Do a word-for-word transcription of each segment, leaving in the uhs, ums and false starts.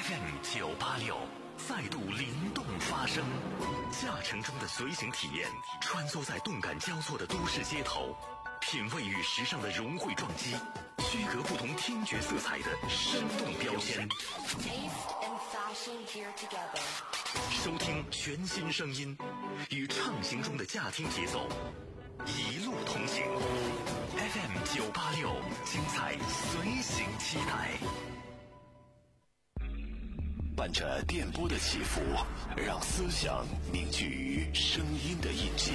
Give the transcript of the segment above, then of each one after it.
F M 九八六再度灵动发声，驾乘中的随行体验，穿梭在动感交错的都市街头，品味与时尚的融汇撞击，区隔不同听觉色彩的生动标签。收听全新声音，与畅行中的驾听节奏，一路同行。F M 九八六，精彩随行期待。 伴着电波的起伏，让思想凝聚于声音的印记，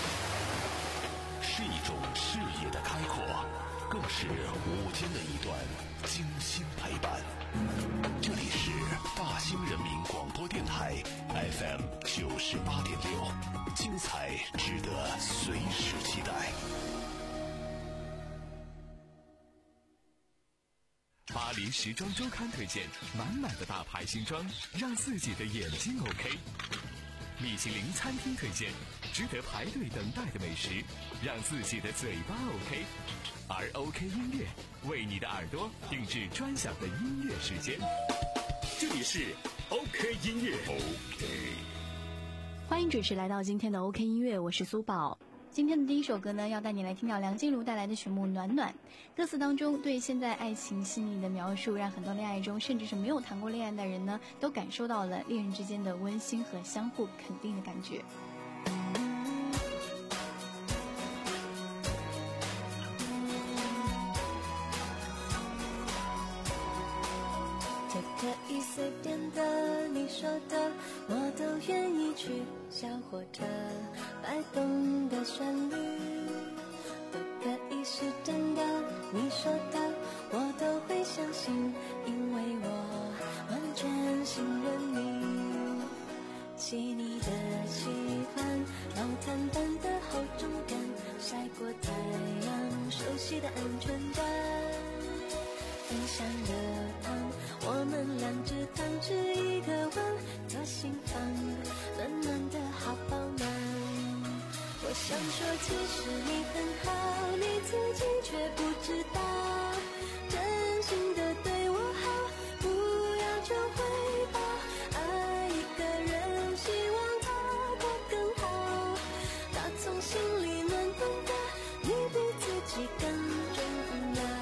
是一种视野的开阔，更是午间的一段精心陪伴。这里是大兴人民广播电台 F M 九十八点六，精彩值得随时期待。 巴黎时装周刊推荐满满的大牌新装，让自己的眼睛 OK。米其林餐厅推荐值得排队等待的美食，让自己的嘴巴 OK。而 OK 音乐为你的耳朵定制专享的音乐时间，这里是 OK 音乐。 OK， 欢迎准时来到今天的 OK 音乐，我是苏宝。今天的第一首歌呢，要带你来听到梁静茹带来的曲目《暖暖》。歌词当中对现在爱情细腻的描述，让很多恋爱中甚至是没有谈过恋爱的人呢，都感受到了恋人之间的温馨和相互肯定的感觉。 这可以随便的，你说的我都愿意去。小火车摆动的旋律都可以是真的，你说的我都会相信，因为我完全信任你。细腻的喜欢，老坦淡的厚重感，晒过太阳，熟悉的安全感，分享的糖，我们两只糖吃一个碗，左心房暖暖的好饱满。我想说其实你很好，你自己却不知道，真心的对我好，不要求回报，爱一个人希望他过更好，打从心里暖暖的，你比自己更重要。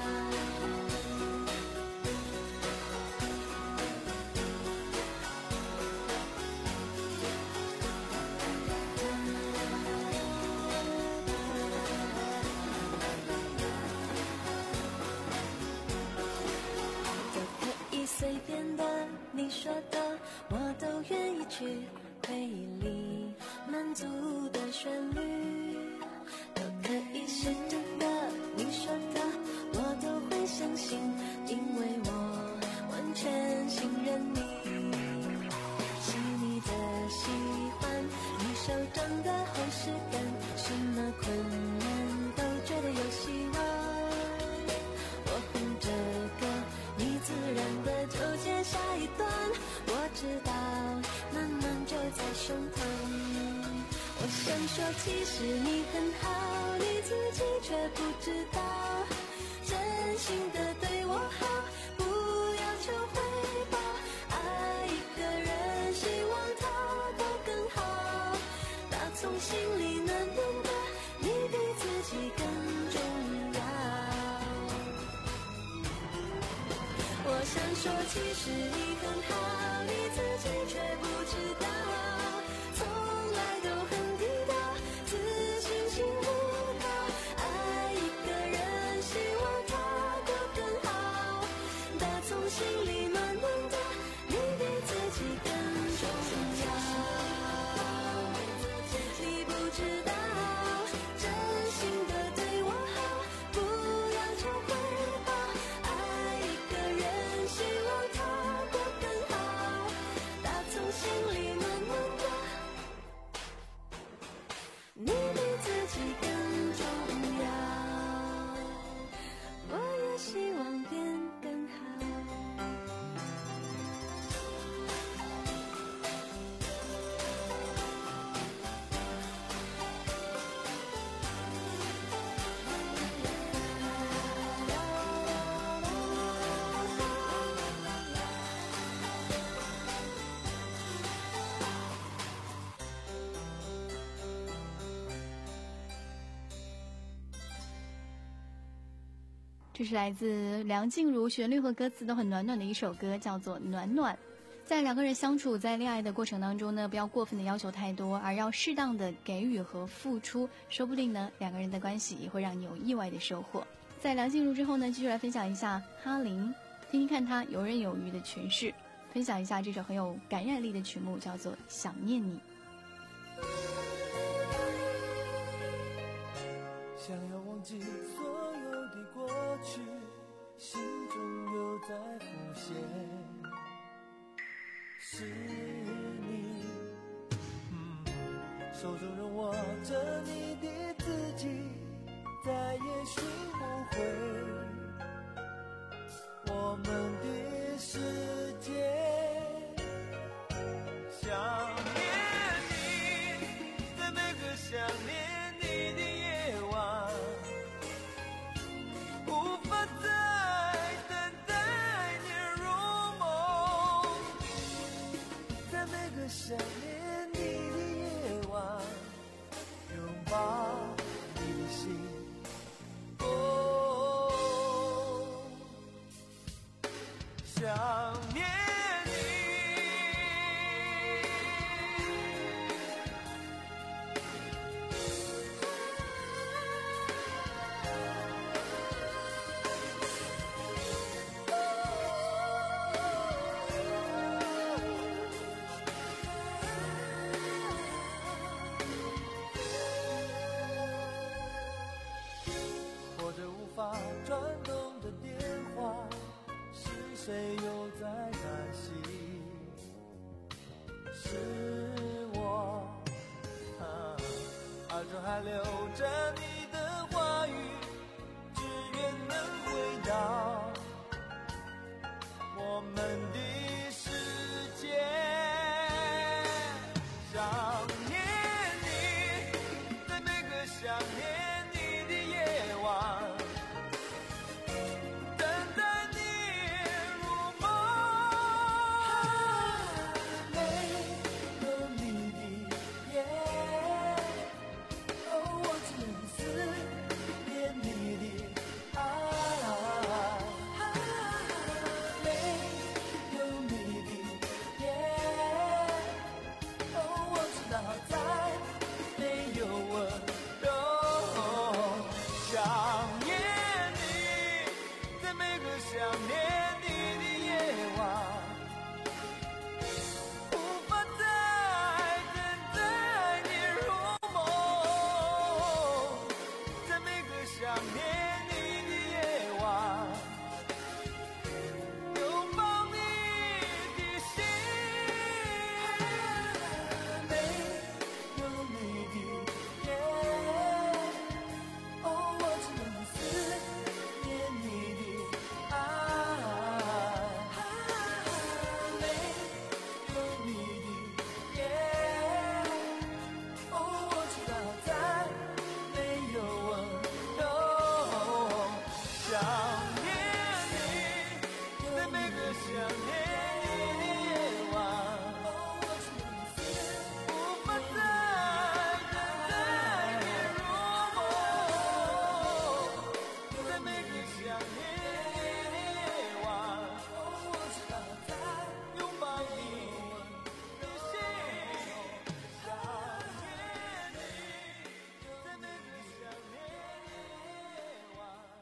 随便的，你说的我都愿意去，回忆里满足的旋律都可以是真的，你说的我都会相信，因为我完全信任你。细腻的喜欢，你手掌的厚实感，什么困难都觉得有希望。我哼着歌，你自然的就接下一段，我知道暖暖就在胸膛。我想说其实你很好，你自己却不知道，真心的对我好，不要求回报，爱一个人希望他过更好，打从心里暖暖的，你比自己更重要。我想说其实你很好，你自己却不知道，从来都很低调，自信心不高，爱一个人希望他过更好，打从心里暖暖的，你比自己更重要。你不知道，真心的对我好，不要求回报，爱一个人希望他过这是来自梁静茹，旋律和歌词都很暖暖的一首歌，叫做《暖暖》。在两个人相处，在恋爱的过程当中呢，不要过分的要求太多，而要适当的给予和付出，说不定呢，两个人的关系也会让你有意外的收获。在梁静茹之后呢，继续来分享一下哈林，听听看他游刃有余的诠释，分享一下这首很有感染力的曲目，叫做《想念你》。 想要忘记所有的过去，心中又在浮现，是你，嗯，手中仍握着你的字迹，再也寻不回我们的世界。想念你，在每个想念你的夜晚，无法再等待你入梦，在每个想念你的夜晚，拥抱你的心。哦，想念你。拨着无法转动的电话，是谁又在担心？是我，啊，耳中还留着你的话语，只愿能回到我们的世界。想念你，在每个想念你的夜晚，等待你入梦。没有你的夜，哦，我只能思念你的爱。没有你的夜，哦，我知道再没有温柔。想念你，在每个想念你的夜晚，无法再等待你入梦，在每个想念你的夜晚，拥抱你的心。没有你的夜，哦，我只能思念你的爱。没有你的夜，哦，我知道再没有温柔。想念你，在每个想念你的夜晚，无法再等待你入梦，在每个想念你的夜晚，我知道在拥抱你的心。想念你，在每个想念你的夜晚。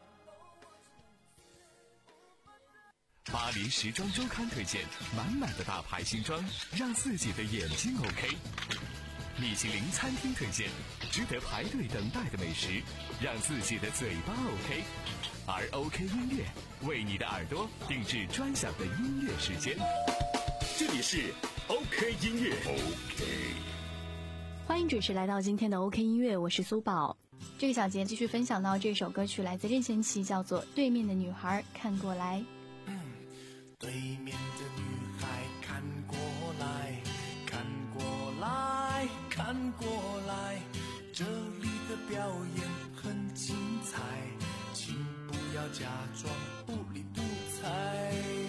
巴黎时装周刊推荐满满的大牌新装，让自己的眼睛 OK。米其林餐厅推荐值得排队等待的美食，让自己的嘴巴 OK。而 OK 音乐为你的耳朵定制专享的音乐时间。 这里是 OK 音乐 OK。 欢迎准时来到今天的 OK 音乐，我是苏宝。这个小节继续分享到这首歌曲来自任贤齐，叫做《对面的女孩看过来》。 对面的女孩看过来，看过来，看过来，这里的表演很精彩，请不要假装无理不睬。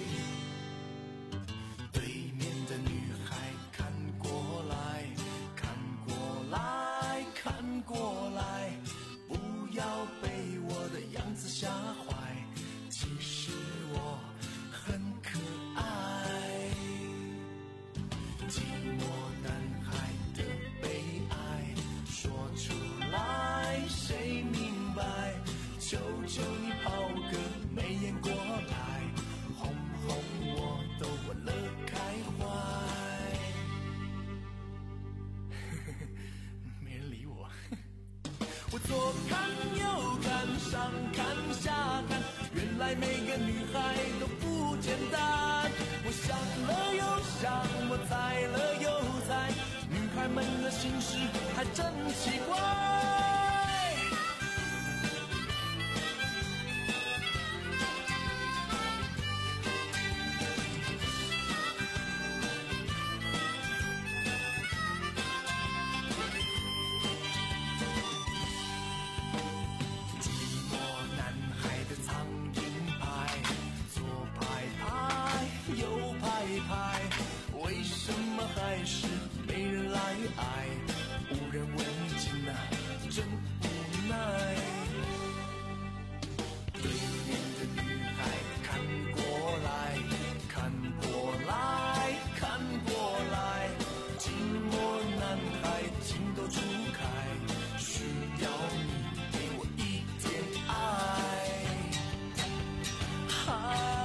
对面的女孩看过来，看过来，看过来，不要被我的样子吓坏。 来每个女孩都不简单。我想了又想，我猜了又猜，女孩们的心事还真奇怪。为什么还是没人来爱？无人问津啊，真无奈。对面的女孩看过来，看过来，看过来，寂寞男孩情窦初开，需要你给我一点爱。嗨。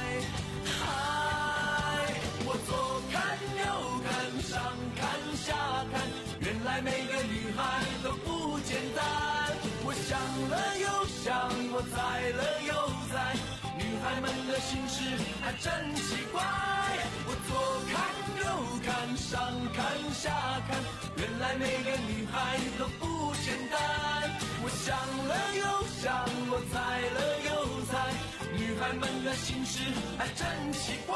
原来每个女孩都不简单，我想了又想，我猜了又猜，女孩们的心事还真奇怪。我左看右看，上看下看，原来每个女孩都不简单。我想了又想，我猜了又猜，女孩们的心事还真奇怪。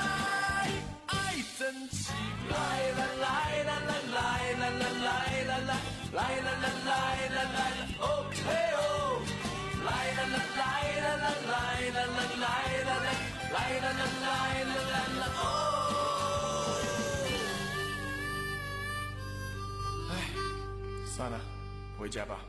真奇怪，来来来来来来来来来来来来来来来哦嘿哦，来来来来来来来来来来来来来来来来来哦。哎，算了，回家吧。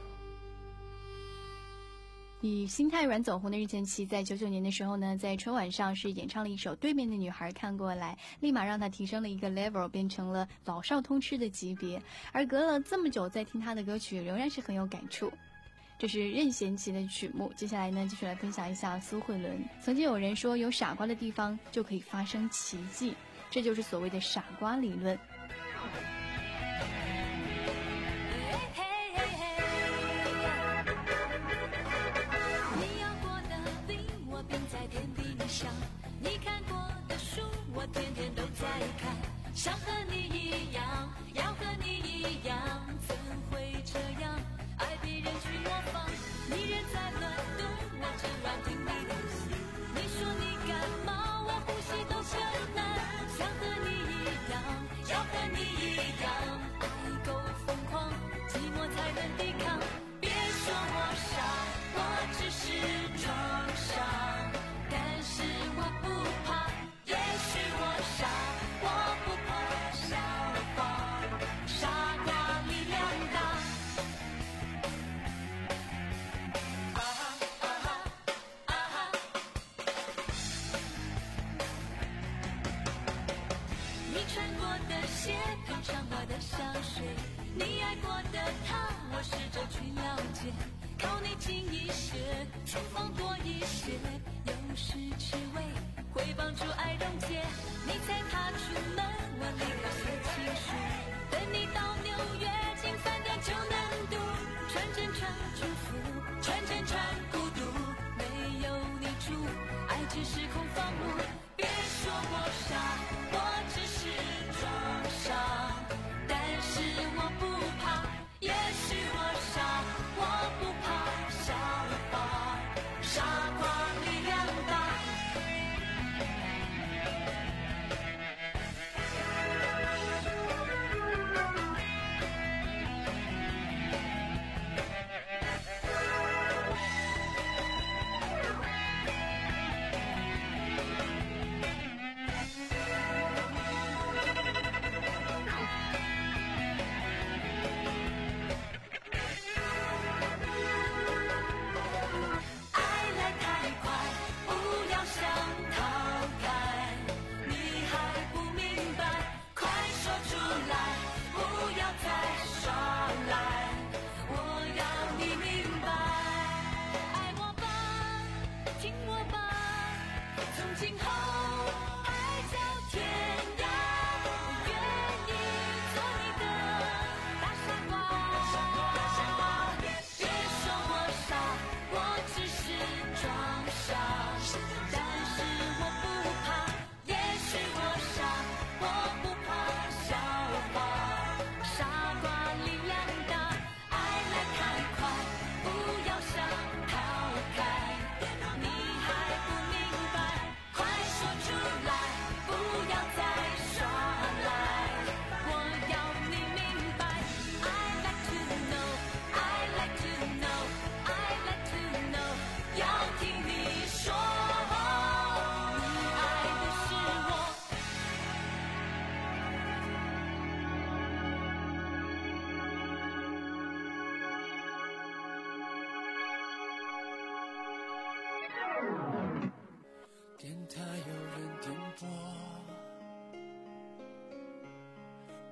以心太软走红的任贤齐在九九年的时候呢，在春晚上是演唱了一首《对面的女孩看过来》，立马让他提升了一个 level， 变成了老少通吃的级别。而隔了这么久再听他的歌曲，仍然是很有感触。这是任贤齐的曲目，接下来呢，继续来分享一下苏慧伦。曾经有人说，有傻瓜的地方就可以发生奇迹，这就是所谓的傻瓜理论。 你看过的书我天天都在看，想和你一样，要和你一样，怎会这样爱别人去模仿？你人在伦敦，我只软听你的心，你说你感冒，我呼吸都困难，想和你一样，要和你一样，爱够疯狂，寂寞才能抵抗。别说我傻，我只是装傻，但是我不怕，也许我傻，我不怕笑话，傻瓜力量大。啊哈啊哈啊哈！你穿过的鞋，品尝过的香水，你爱过的他，我试着去了解，靠你近一些，厨房多一些，有时吃味会帮助爱溶解。你才踏出门，我立刻写情书，等你到纽约进饭店就能读，穿针穿祝福，穿针穿孤独，没有你住，爱只是空房屋。别说我傻，我只是装傻，但是我不怕，也许我傻，我不怕笑话，傻瓜力量大。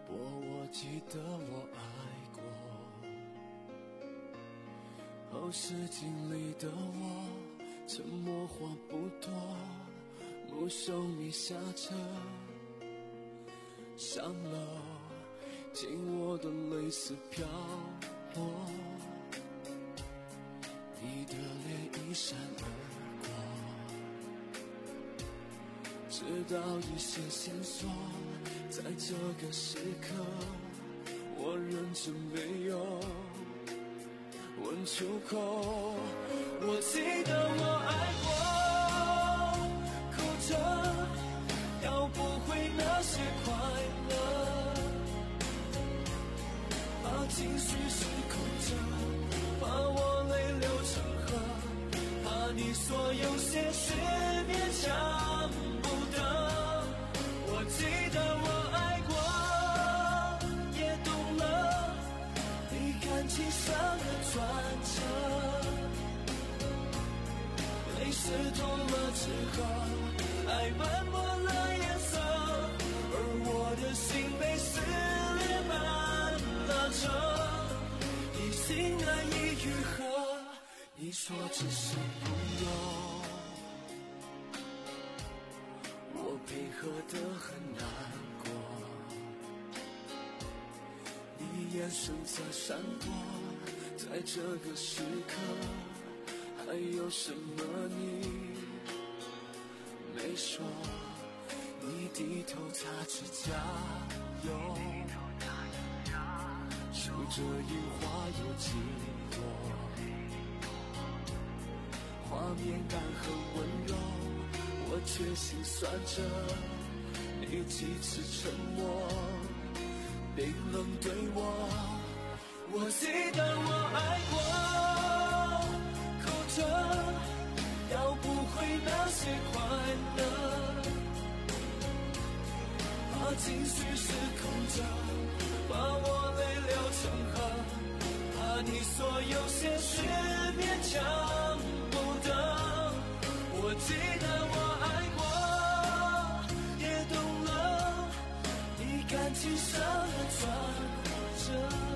过我记得我爱过，后视镜里的我，沉默话不多，目送你下车上楼，紧握的泪丝飘落，你的脸一闪而过，直到一些线索，在这个时刻我认真没有问出口。我记得我爱过，哭着要不回那些快乐，把情绪失控着，把我泪流成河，怕你所有些事勉强不得。我记得我爱过，也懂了你感情上的转折，泪湿透了之后，爱斑驳了颜色，而我的心被撕裂满了折，一心难以愈合。你说只是朋友，我配合得很难过，你眼神在闪躲，在这个时刻还有什么你没说？你低头擦指甲油，数着樱花有几朵，画面感很温柔，我却心酸着你几次沉默，冰冷对我。我记得我爱过，哭着要不回那些快乐，把情绪失控着，把我泪流成河，怕你所有些事勉强不得。我记得我爱过，也懂了你感情上的转折，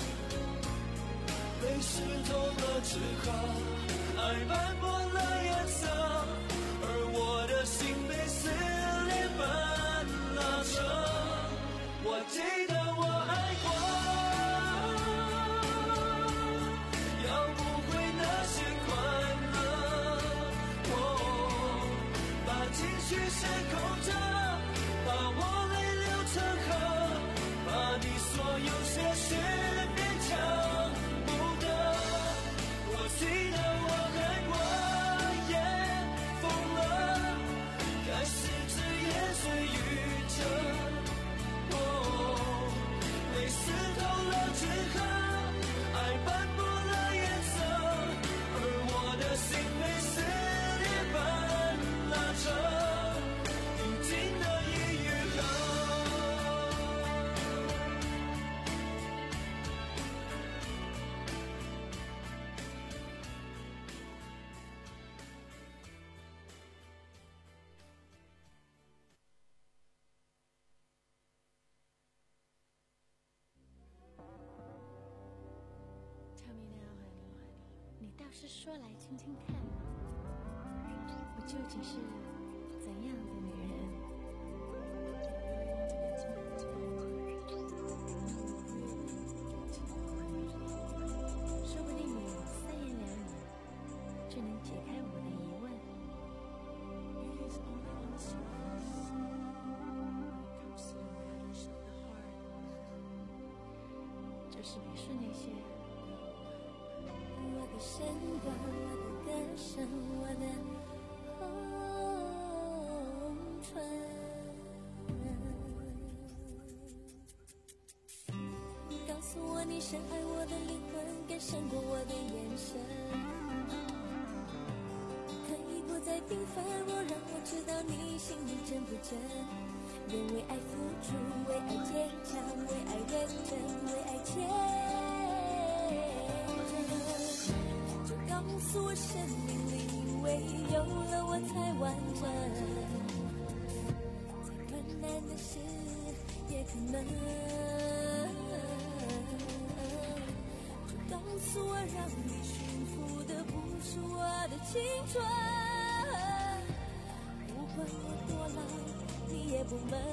泪湿透了之后，爱斑驳了颜色，而我的心被撕裂满了折。我记得我爱过，要不回那些快乐，哦，把情绪失控着，把我泪流成河，把你所有些事勉强不得。我记得我爱过，也疯了，该是只眼水雨着，泪湿透了之后，爱斑驳了颜色，而我的心被撕裂满了折，已经难以愈合。 Tell me now, honey, honey， 你倒是说来听听看，我究竟是怎样的女人？说不定你三言两语就能解开我的疑问。就是别说那些我的身段，我的歌声，我的红唇，告诉我你深爱我的灵魂更胜过我的眼神，可以不再平凡，我让我知道你心里真不真，愿为爱付出，为爱坚强，为爱认真，为爱坚韧，就告诉我生命里唯有了我才完整，再困难的事也可能诉我，让你幸福的不是我的青春，不管我多老，你也不闷。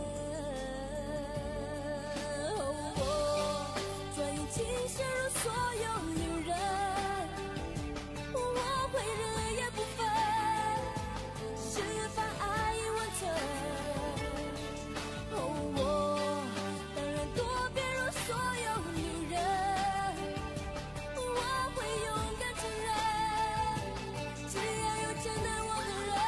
哦，专一情陷入所有女人，我会日夜不分，释放爱意温存。哦，我当然多变如所有女人，我会勇敢承认，只要有真爱我的人。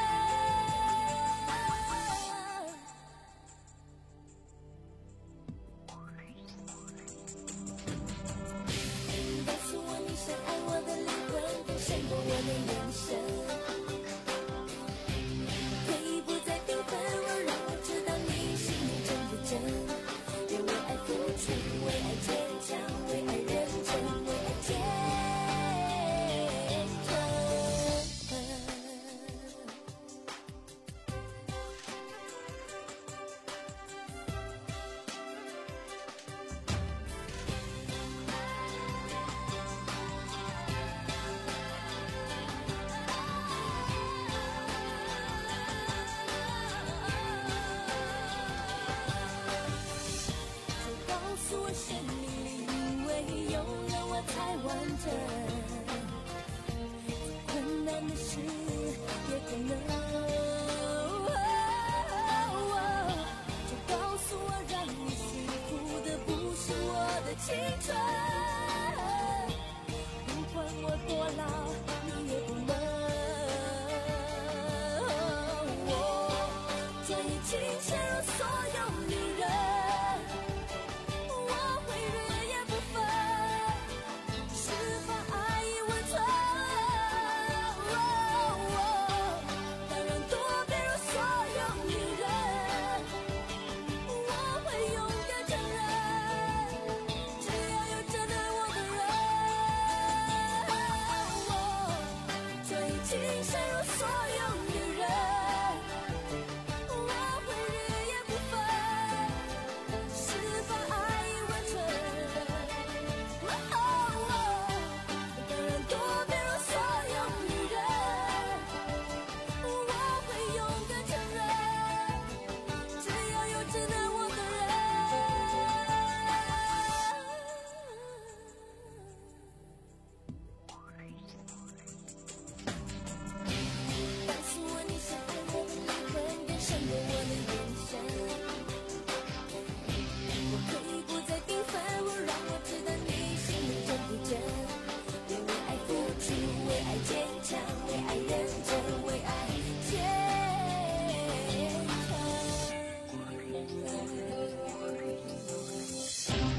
告诉我你深爱我的灵魂，更胜过我的眼神。可以不再缤纷，我让我知道你心里真不真。别为爱付出，为爱坚强，为爱认真，为爱坚强。就告诉我生命里，因为有了我才完整，困难的事也可能。就告诉我，让你幸福的不是我的青春，不管我多老，你也不闷。我专一情陷入所有女人，我会日夜不分，释放爱意温存。当然多变如所有女人，我会勇敢承认，只要有真爱我的人。专一情陷入所有女人，我会日夜不分，释放爱意温存。当然多变如所有女人，我会勇敢承认，只要有真爱我的人。告诉我你深爱我的灵魂，更胜过我的眼神。我可以不再缤纷，我让我知道你心里真不真。别为爱付出，为爱坚强，为爱认真，为爱坚强。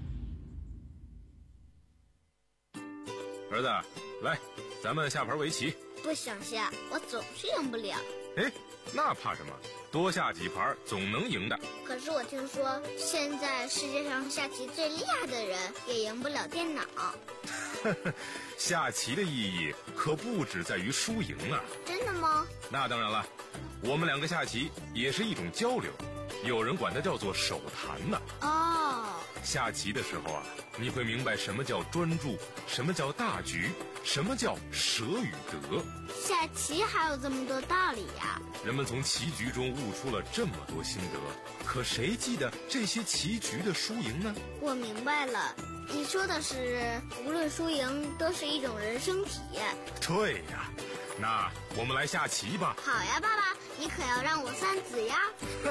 儿子，来，咱们下盘围棋。 不想下，我总是赢不了。 哎，那怕什么？多下几盘总能赢的。 可是我听说，现在世界上下棋最厉害的人也赢不了电脑。 下棋的意义可不只在于输赢啊。 真的吗？ 那当然了，我们两个下棋也是一种交流，有人管它叫做手谈呢。 哦， 下棋的时候啊，你会明白什么叫专注，什么叫大局，什么叫舍与得。 下棋还有这么多道理呀！ 人们从棋局中悟出了这么多心得，可谁记得这些棋局的输赢呢？ 我明白了，你说的是无论输赢都是一种人生体验。 对呀，那我们来下棋吧。 好呀，爸爸，你可要让我三子呀。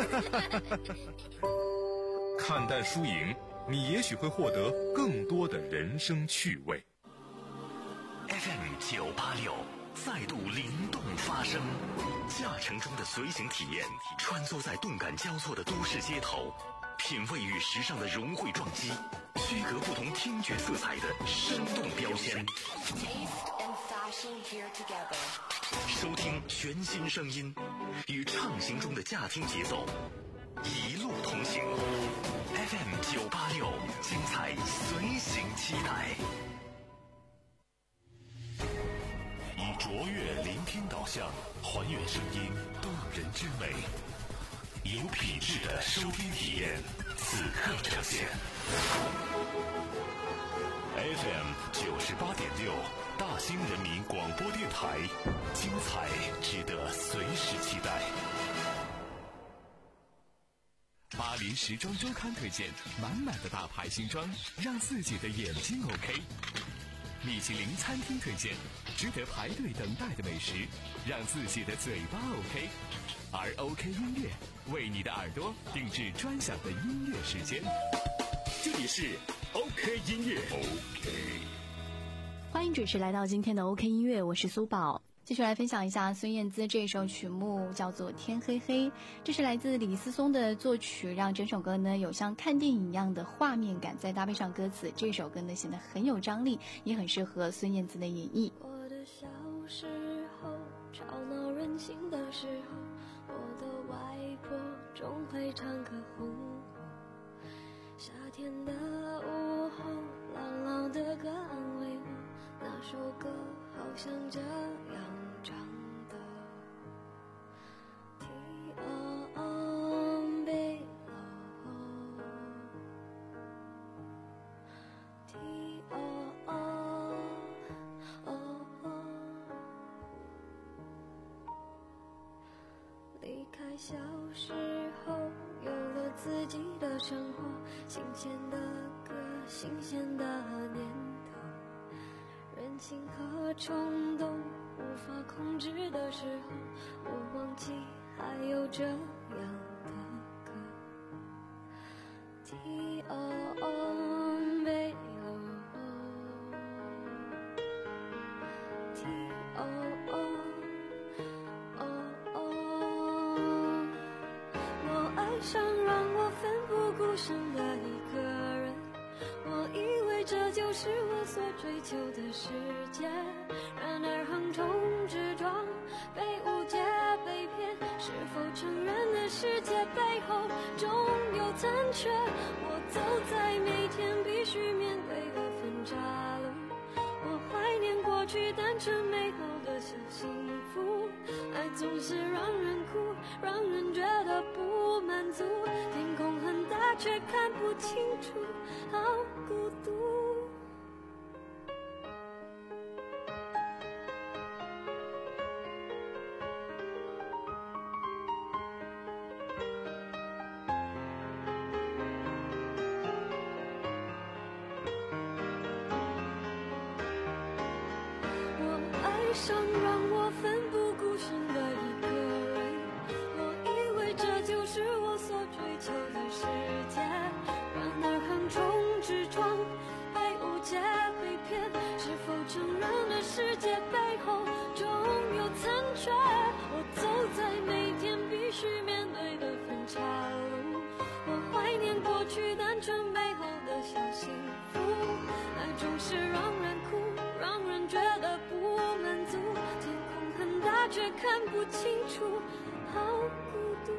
看淡输赢，你也许会获得更多的人生趣味。 F M 九八六再度灵动发声，驾乘中的随行体验，穿梭在动感交错的都市街头，品味与时尚的融汇撞击，区隔不同听觉色彩的生动标签。收听全新声音，与畅行中的驾听节奏，一路同行。F M 九八六，精彩随行期待。 以卓越聆听导向，还原声音动人之美。 有品质的收听体验，此刻呈现。F M 九十八点六，大兴人民广播电台，精彩值得随时期待。 巴黎时装周刊推荐满满的大牌新装，让自己的眼睛 OK。米其林餐厅推荐值得排队等待的美食，让自己的嘴巴 OK。而 OK 音乐为你的耳朵定制专享的音乐时间。这里是 OK 音乐 OK。 欢迎准时来到今天的 OK 音乐，我是苏宝。继续来分享一下孙燕姿这首曲目，叫做《天黑黑》，这是来自李思松的作曲，让整首歌呢有像看电影一样的画面感，再搭配上歌词，这首歌呢显得很有张力，也很适合孙燕姿的演绎。 我的小时候，吵闹任性的时候，我的外婆总会唱歌哄我。夏天的午后，朗朗的歌安慰我，那首歌好像这样唱的。T O M B O T O O O 离开小时候，有了自己的生活，新鲜的歌，新鲜的念头，任性和冲动无法控制的时候，我忘记还有这样的歌。 T O M B O T O O O 我爱上让我奋不顾身的一个人，我以为这就是我所追求的世界，然而横冲直撞，被误解被骗，是否成人的世界背后总有残缺？我走在每天必须面对的分岔路，我怀念过去单纯美好的小幸福，爱总是让人哭，让人觉得不满足，天空很大却看不清楚，好孤独。爱上让我奋不顾身的一个人，我以为这就是我所追求的世界，然而横冲直撞，被误解被骗，是否成人的世界背后总有残缺？我走在每天必须面对的分岔路，我怀念过去单纯美好的小幸福，爱总是让人哭，让人觉得不满足，天空很大却看不清楚，好孤独。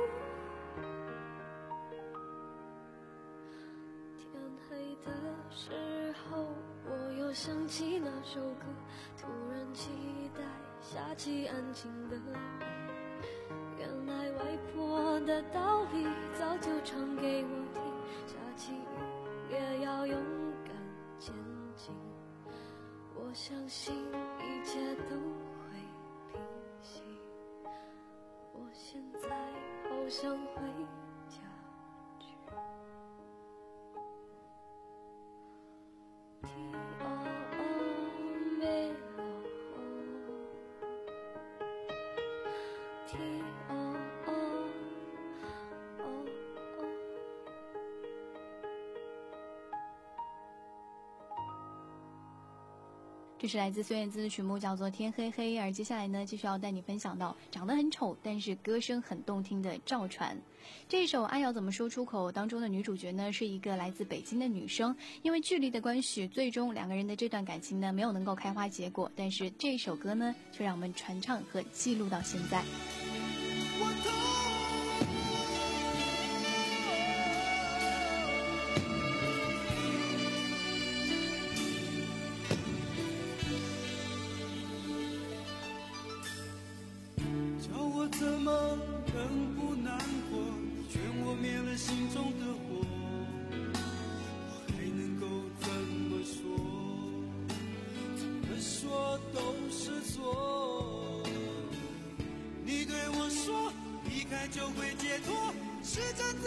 天黑的时候，我又想起那首歌，突然期待下起安静的雨，原来外婆的道理早就唱给我听，下起雨也要勇敢前进，我相信一切都会平息，我现在好想回家去。 T O M B O T O O O 这是来自孙燕姿的曲目，叫做《天黑黑》。而接下来呢，继续要带你分享到长得很丑，但是歌声很动听的赵传。这首《爱要怎么说出口》当中的女主角呢，是一个来自北京的女生。因为距离的关系，最终两个人的这段感情呢，没有能够开花结果。但是这首歌呢，却让我们传唱和记录到现在。 怎么能不难过？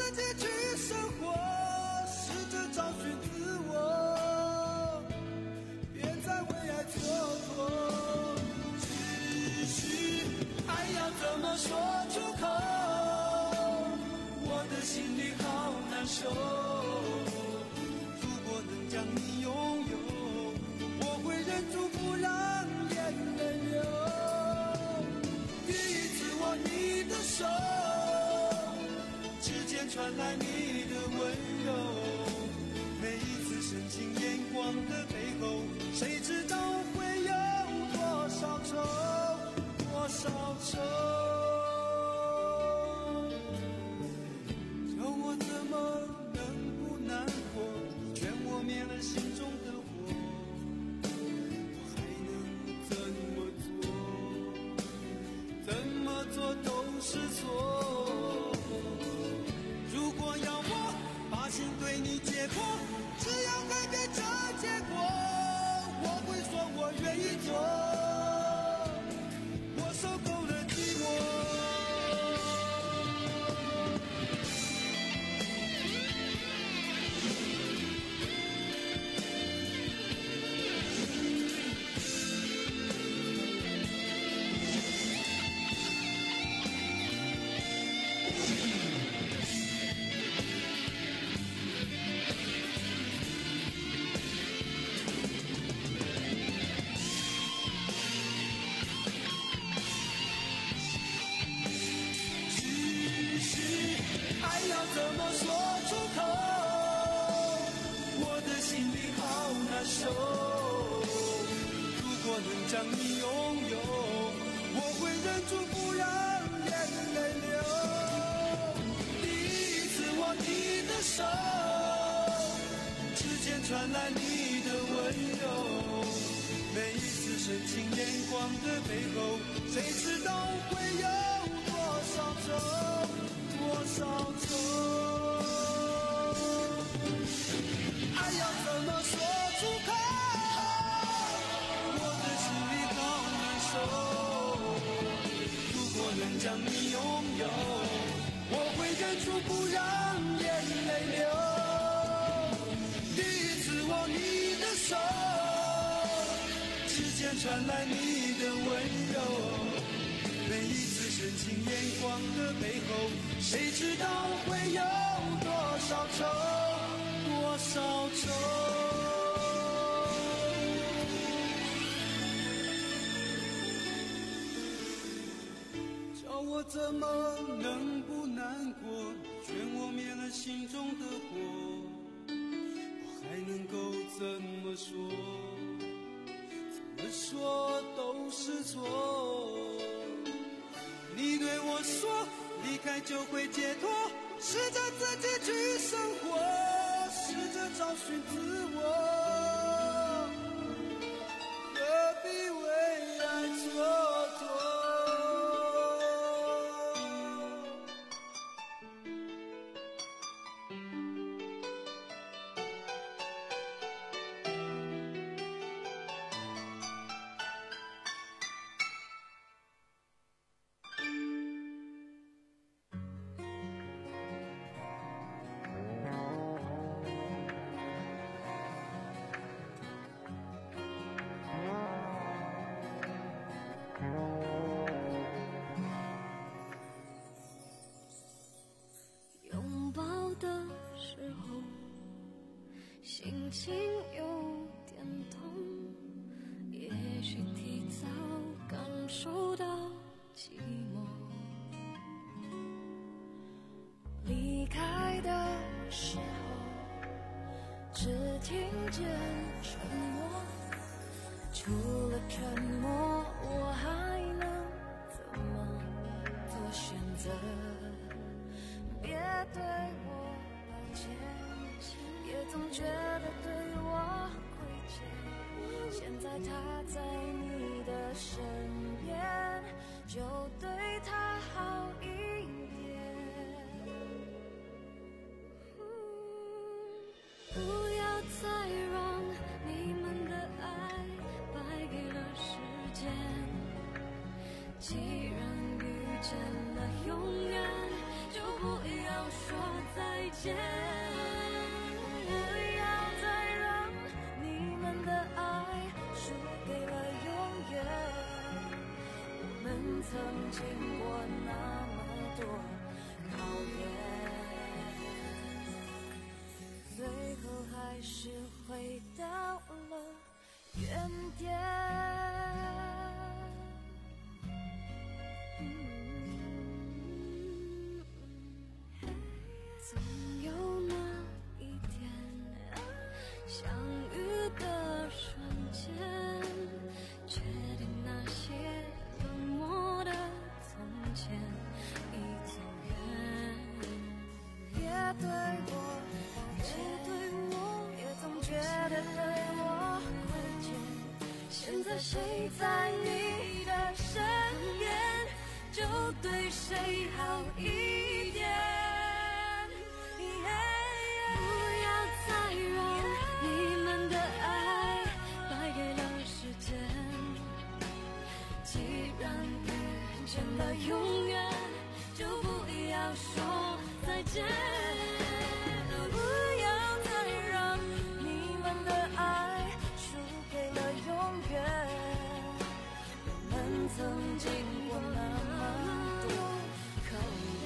自己去生活，试着找寻自我，别再为爱蹉跎。只是爱要怎么说出口，我的心里好难受。如果能将你拥有，我会忍住不让眼泪流。第一次握你的手，指尖传来你的温柔，每一次深情眼光的背后，谁知道会有多少愁，多少愁。叫我怎么能不难过，劝我灭了心中的火，我还能怎么做？怎么做都是错。如果要我把心对你解剖，只要改变这结果，我会说我愿意做，我受够了寂寞。怎么说出口，我的心里好难受。如果能将你拥有，我会忍住不让眼泪流。第一次握你的手，指尖传来你的温柔，每一次深情眼光的背后，谁知道会有多少愁，多少愁。爱要怎么说出口，我的心里好难受。如果能将你拥有，我会忍住不让眼泪流。第一次握你的手，指尖传来你的温柔，每一次深情眼光的背后，谁知道会有多少愁，多少愁。叫我怎么能不难过，劝我灭了心中的火，我还能够怎么说，怎么说都是错。你对我说离开就会解脱，试着自己去生活，试着找寻自我，何必为爱蹉跎。 拥抱的时候，心情有点痛，也许提早感受到寂寞。离开的时候，只听见沉默，除了沉默，我还能怎么做选择？别对我抱歉，也总觉得对我亏欠。现在他在你的身边，就对他好一点。不要再让你们的爱败给了时间。既然遇见了永远，就不要说再见。不要再让你们的爱输给了永远。我们曾经过那么多考验，最后还是回到了原点。总有那一天，相遇的瞬间，决定那些冷漠的从前已走远。也对我，也对我，也总觉得对我亏欠。现在谁在你的身边，就对谁好一点。真的永远就不要说再见，不要再让你们的爱输给了永远。我们曾经过那么多考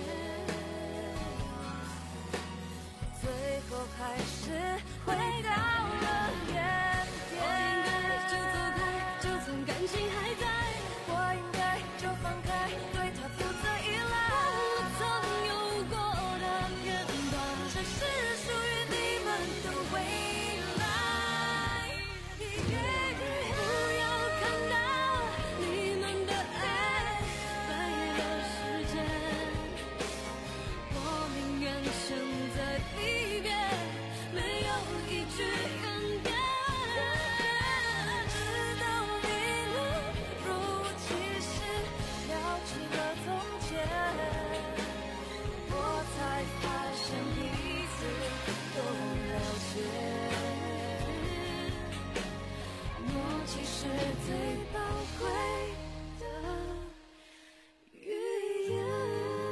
验，最后还是回到了原点。我应该就走开，就算感情还在。我应该就放开，对他不再依赖。我曾有过的片段，这是属于你们的未来。不要看到你们的爱白夜的时间，我宁愿生在离别，没有一句怨言。我才发现彼此都了解，默契是最宝贵的语言。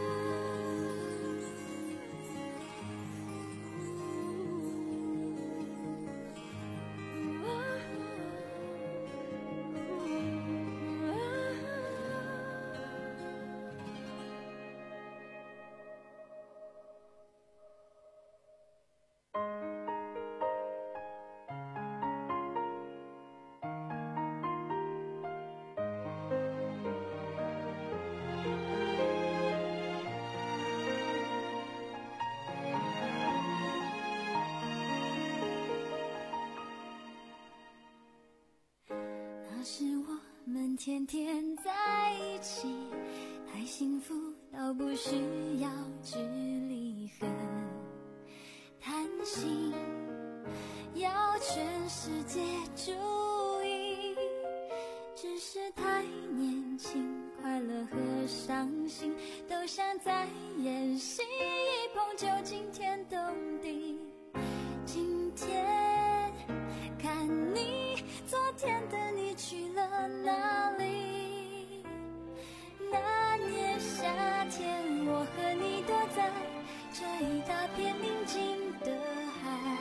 天天在一起，太幸福到不需要距离和谈心，要全世界注意，只是太年轻，快乐和伤心都像在演戏，一碰就惊天动地。今天看你，昨天的你去了哪里？那年夏天，我和你躲在这一大片宁静的海，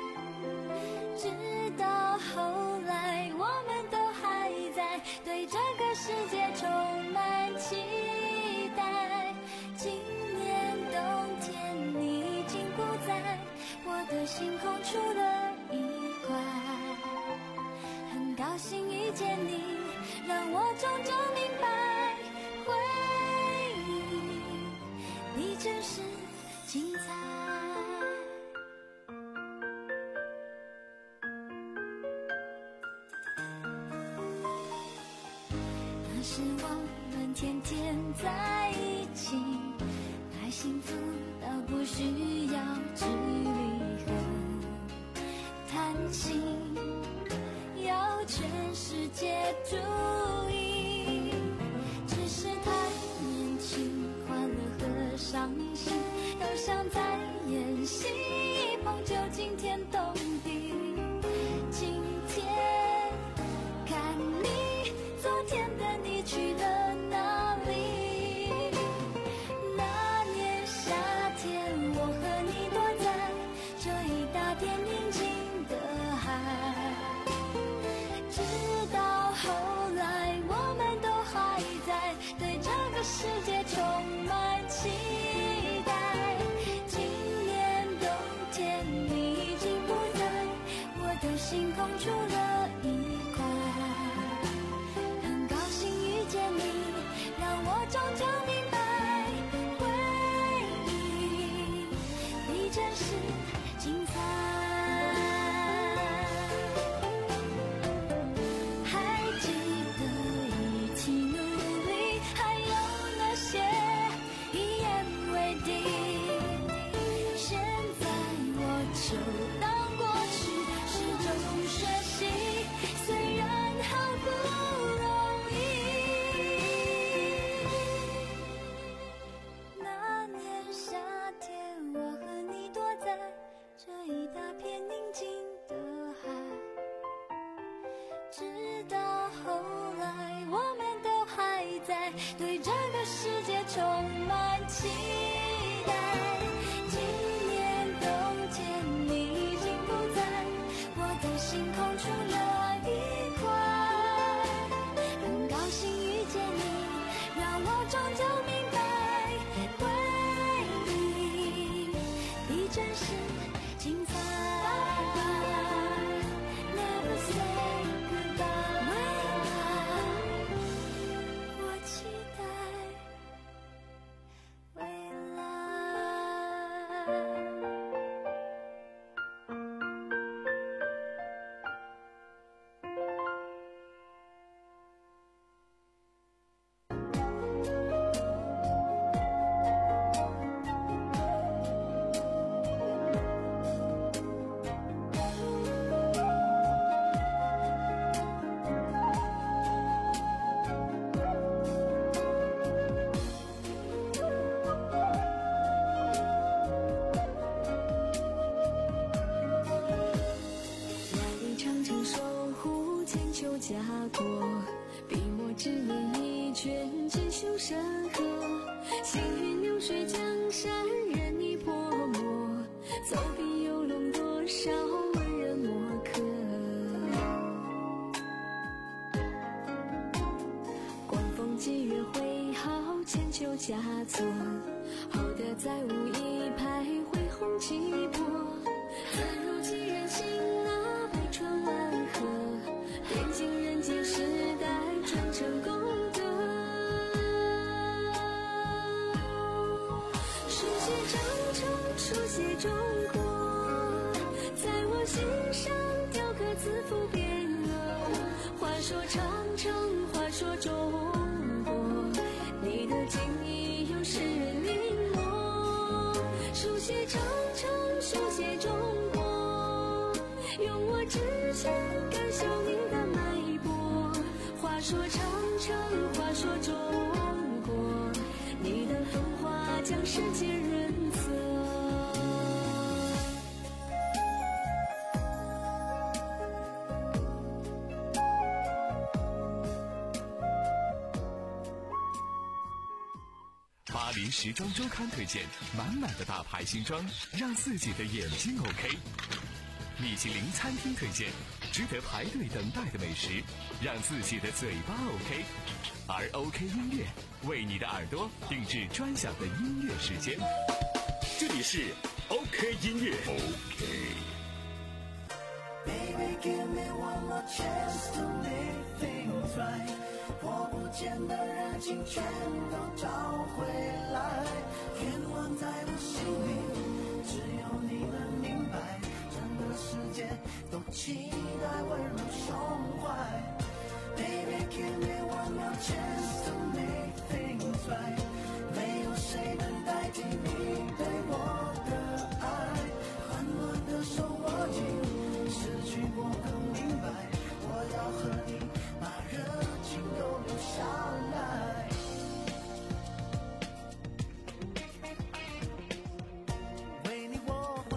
直到后来我们都还在对这个世界充满期待。今年冬天你已经不在我的星空出了一块，很高兴遇见你，让我终究明白，回忆你真是精彩。那时我们天天在一起，太幸福到不需要距离和谈心，要全世界注意，只是太年轻，快乐和伤心都像在演戏，一碰就惊天动地。今天看你，昨天的你去了哪里？那年夏天，我和你躲空出了一块。很高兴遇见你，让我终究明白，回忆比真实精彩。还记得一起努力，还有那些一言为定。现在我就当过去，是种学习，虽然好不容易。那年夏天，我和你躲在这一大片宁静的海，直到后来我们都还在对这个世界充满期待。今年冬天你已经不在，我的心空出了一块。很高兴遇见你，让我终究明白，回忆比真实精彩。Never say goodbye， 我期待未来。万里长城守护千秋家国，笔墨纸面一卷锦绣山河。行云流水江山任你泼墨，走笔游龙多少文人墨客。光风霁月挥毫千秋佳作，后代再无一派恢宏气魄。自如其人心啊，百川万河，点尽人间时代传承功德。书写长城，书写中国，在我心上雕刻字符匾额。话说长城，话说中国，你的情谊有世人临摹。书写长城，书写中国，用我之前感受你的脉搏。话说长城，话说中国，你的风华将世界润泽。 巴黎时装周刊推荐满满的大牌新装，让自己的眼睛 OK。米其林餐厅推荐值得排队等待的美食，让自己的嘴巴 OK。而 OK 音乐为你的耳朵定制专享的音乐时间。 这里是 OK 音乐。OK。 Baby, give me one more chance to make things right。我不见的热情全都找回来，愿望在我心里，只有你能明白，整个世界都期待温柔胸怀。Baby, give me one more chance to make things right。没有谁能代替你对我的爱，暖暖的手握紧，失去过更明白，我要和你把热情都留下来。为你我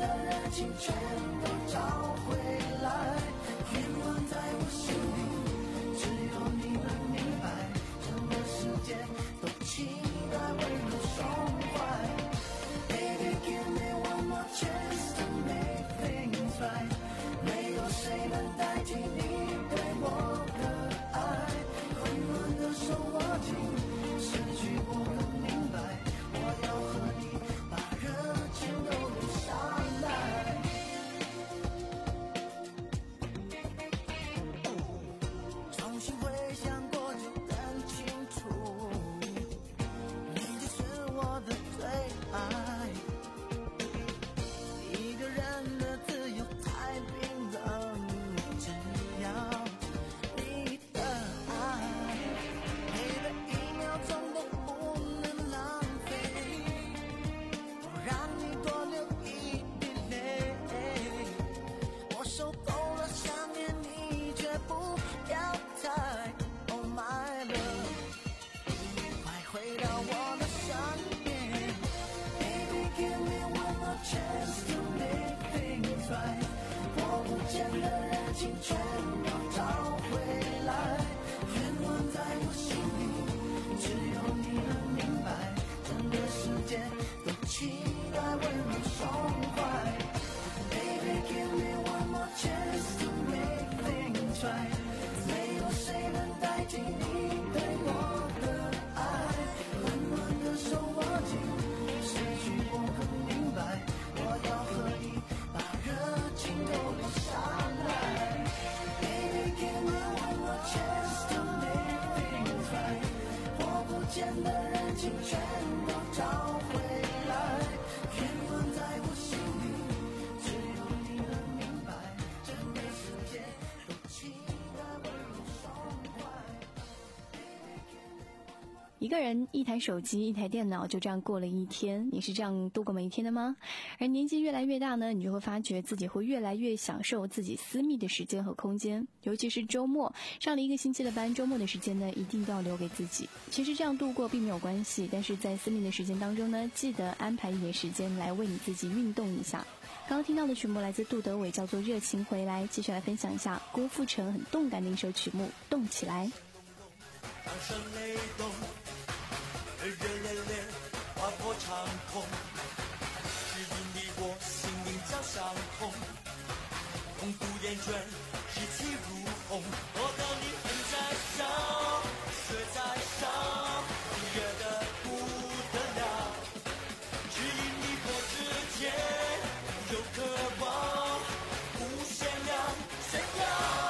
的热情全都找回来，愿望在我心里，只有你能明白，整个世界都期待为你爽快。Baby give me one more chance to make things right， 没有谁能代替你对我的爱，温暖的手握紧，失去不能明白，我要和你把热情都留下来。重新回想过就更清楚，你就是我的最爱。一个人的自由太冰冷，只要你的爱，每个一秒钟都不能浪费，不让你多流一滴泪。我受够了想念你，却不要太 Oh my love， 快回到我的身边。Baby give me one more chance to make things right， 我不见的热情全都找回来，愿望在我心里，只有你能明白，整个世界都期待为我爽快。Baby give me one more chance to make things right， 没有谁能代替你对我的爱，温暖的手握紧，失去不可明白，我要和你把热情都留下来。Baby give me one more chance to make things right， 我不见的热情全都找回来，愿望在我心里，只有你能明白，整个世界都期待为我爽快。 一个人一台手机一台电脑就这样过了一天，你是这样度过每一天的吗？而年纪越来越大呢，你就会发觉自己会越来越享受自己私密的时间和空间，尤其是周末，上了一个星期的班，周末的时间呢一定都要留给自己。其实这样度过并没有关系，但是在私密的时间当中呢，记得安排一点时间来为你自己运动一下。刚刚听到的曲目来自杜德伟，叫做《热情回来》，继续来分享一下郭富城很动感的一首曲目《动起来》。 当声雷动，热烈烈划破长空，指引你我心灵交相通，痛不厌倦，士气如虹，我的灵魂在烧，血在烧，热得不得了，指引你我之间有渴望，无限量炫耀。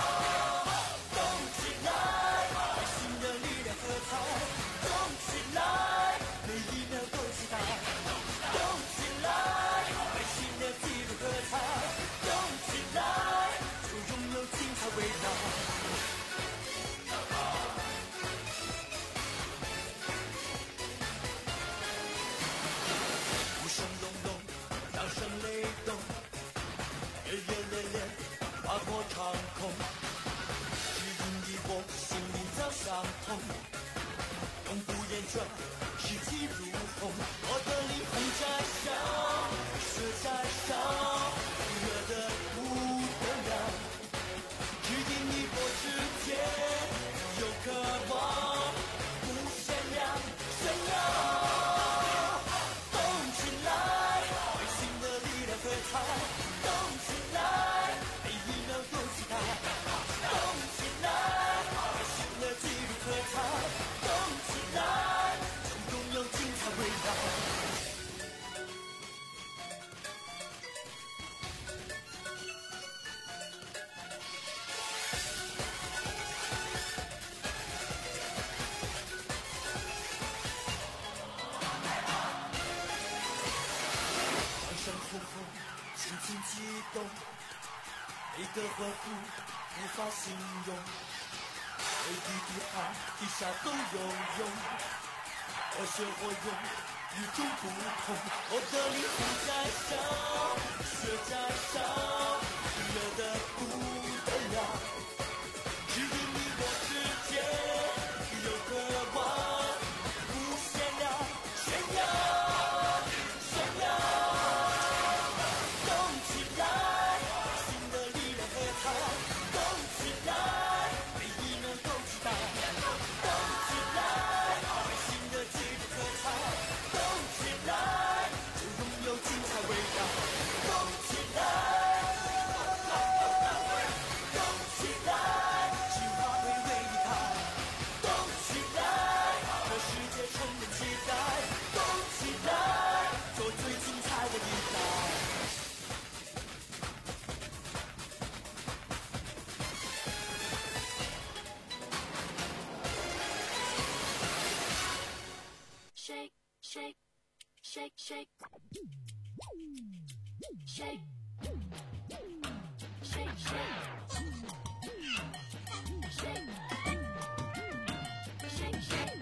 无声隆隆，掌声雷动，热热烈烈划破长空，指引你我心灵交相通，永不厌倦，士气如虹，我的灵魂在烧，血在烧，热得不得了，指引你我之间有渴望，无限量炫耀。动起来，为新的力量喝彩，动起来，每一秒都期待，动起来，为新的纪录喝彩，动起来，总拥有精彩围绕。心情激动，每个欢呼无法形容，每滴滴汗滴下都有用，热血火涌，与众不同，我的灵魂在烧，血在烧，热得不得了，只因你我之间有渴望，无限量炫耀，炫耀。 shake, shake, shake, shake, shake, shake, shake.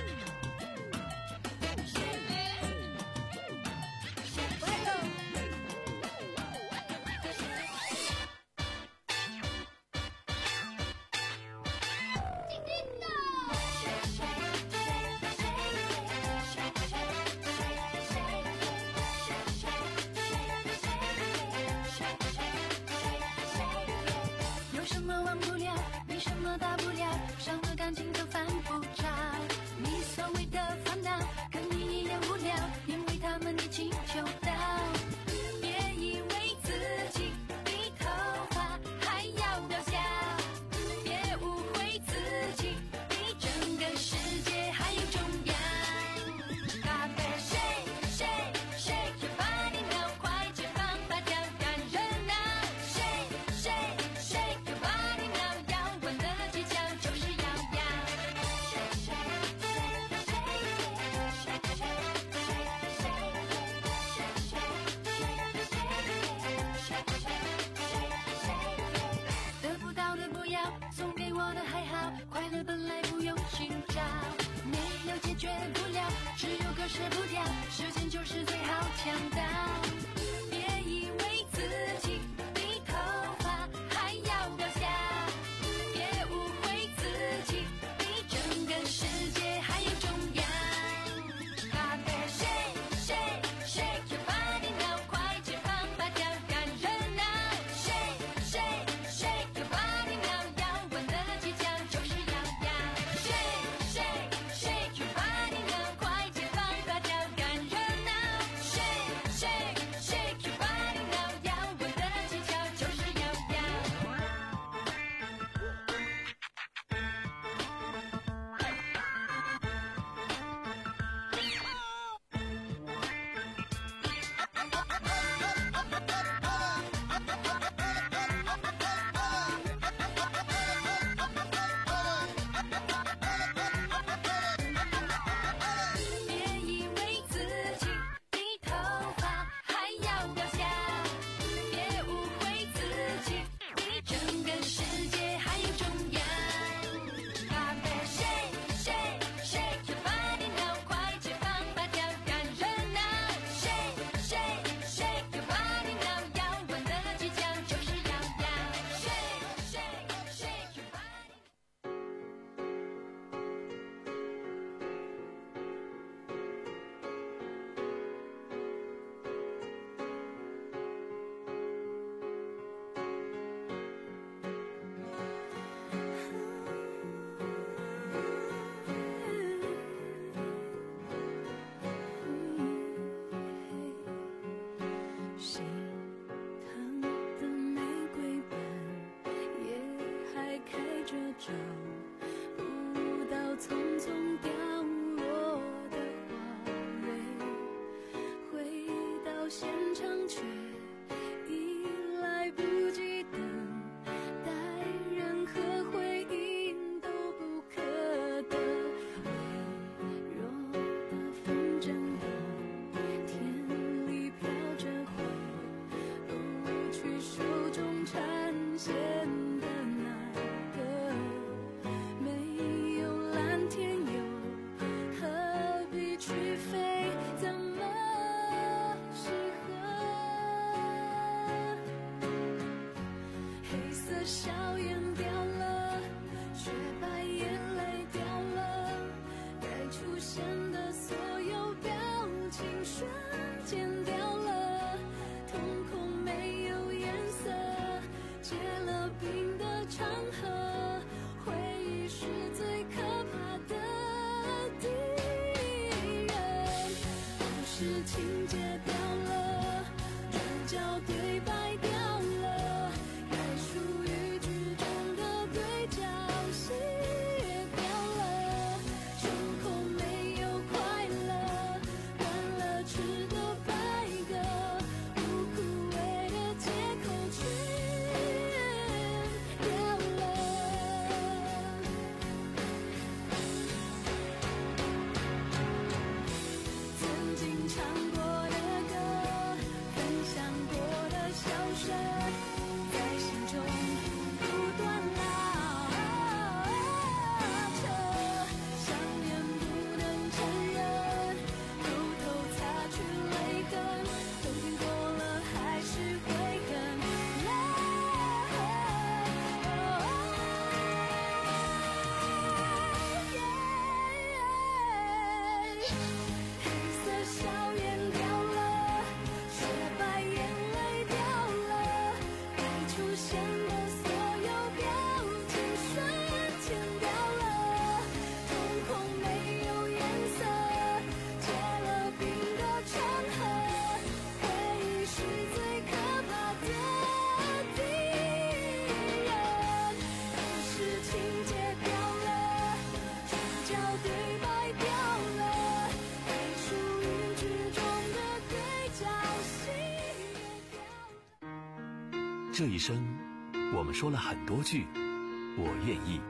大不了伤了感情就犯不着，你所谓的烦恼跟你一样无聊，因为他们已经求到。别以为自己比头发还要渺小，别误会自己比整个世界还要重要。咖啡 shake shake shake your body now， 快解放吧，跳感热闹。shake shake shake your body now， 摇滚的技巧就是摇摇。得不到的不要，送给我的还好，快乐本来不用寻找，没有解决不了，只有割舍不掉，时间就是最好强盗。别以为自己比头发还要渺小，别误会自己比整个世界还要重要。咖啡 shake shake shake your body now， 快解放吧，跳感热闹。shake shake shake your body now， 摇滚的技巧就是摇摇。shake shake shake your body now， 快解放吧，跳感热闹。shake shake shake your body now， 摇滚的技巧就是摇摇。别以为自己比头发还要渺小，别误会自己比整个世界还要重要。咖啡 shake shake shake your body now， 快解放吧，跳感热闹。shake shake shake your body now， 摇滚的技巧就是摇摇。shake shake shake your body。心疼的玫瑰本也还开着招，不到匆匆掉落的花蕊，回到现场却已来不及等待，任何回应都不可得。微弱的风筝有天里飘着灰，拂去手中缠线的那个，没有蓝天又何必去飞，怎么适合？黑色笑颜掉了，雪白眼泪掉了，该出现的所有表情瞬间掉了，瞳孔没有颜色，结了冰的长河，回忆是最可怕的敌人。故事情节掉了，主角对白掉了，该属于剧中的对角戏也掉了，胸口没有快乐，断了翅的白鸽，无枯萎的借口全掉了。 声在心中不断拉扯，想念不能承认，偷偷擦去泪痕，冬天过了还是会很冷。黑色笑颜掉了，雪白眼泪掉了，该出现的所有表情瞬间掉了，瞳孔没有颜色，结了冰的伤痕，回忆是最可怕的敌人。故事情节掉了，主角对白掉了，被属于剧中的对角戏也掉了。 这一生，我们说了很多句我愿意。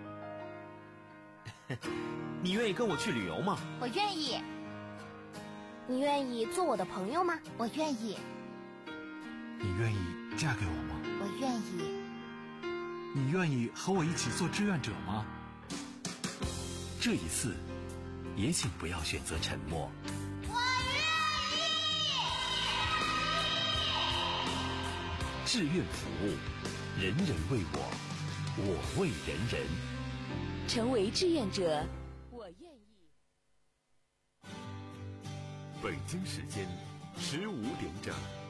你愿意跟我去旅游吗？ 我愿意。 你愿意做我的朋友吗？ 我愿意。 你愿意嫁给我吗？ 我愿意。 你愿意和我一起做志愿者吗？ 这一次，也请不要选择沉默。 我愿意。 志愿服务，人人为我，我为人人。 成为志愿者，我愿意。 北京时间十五点整。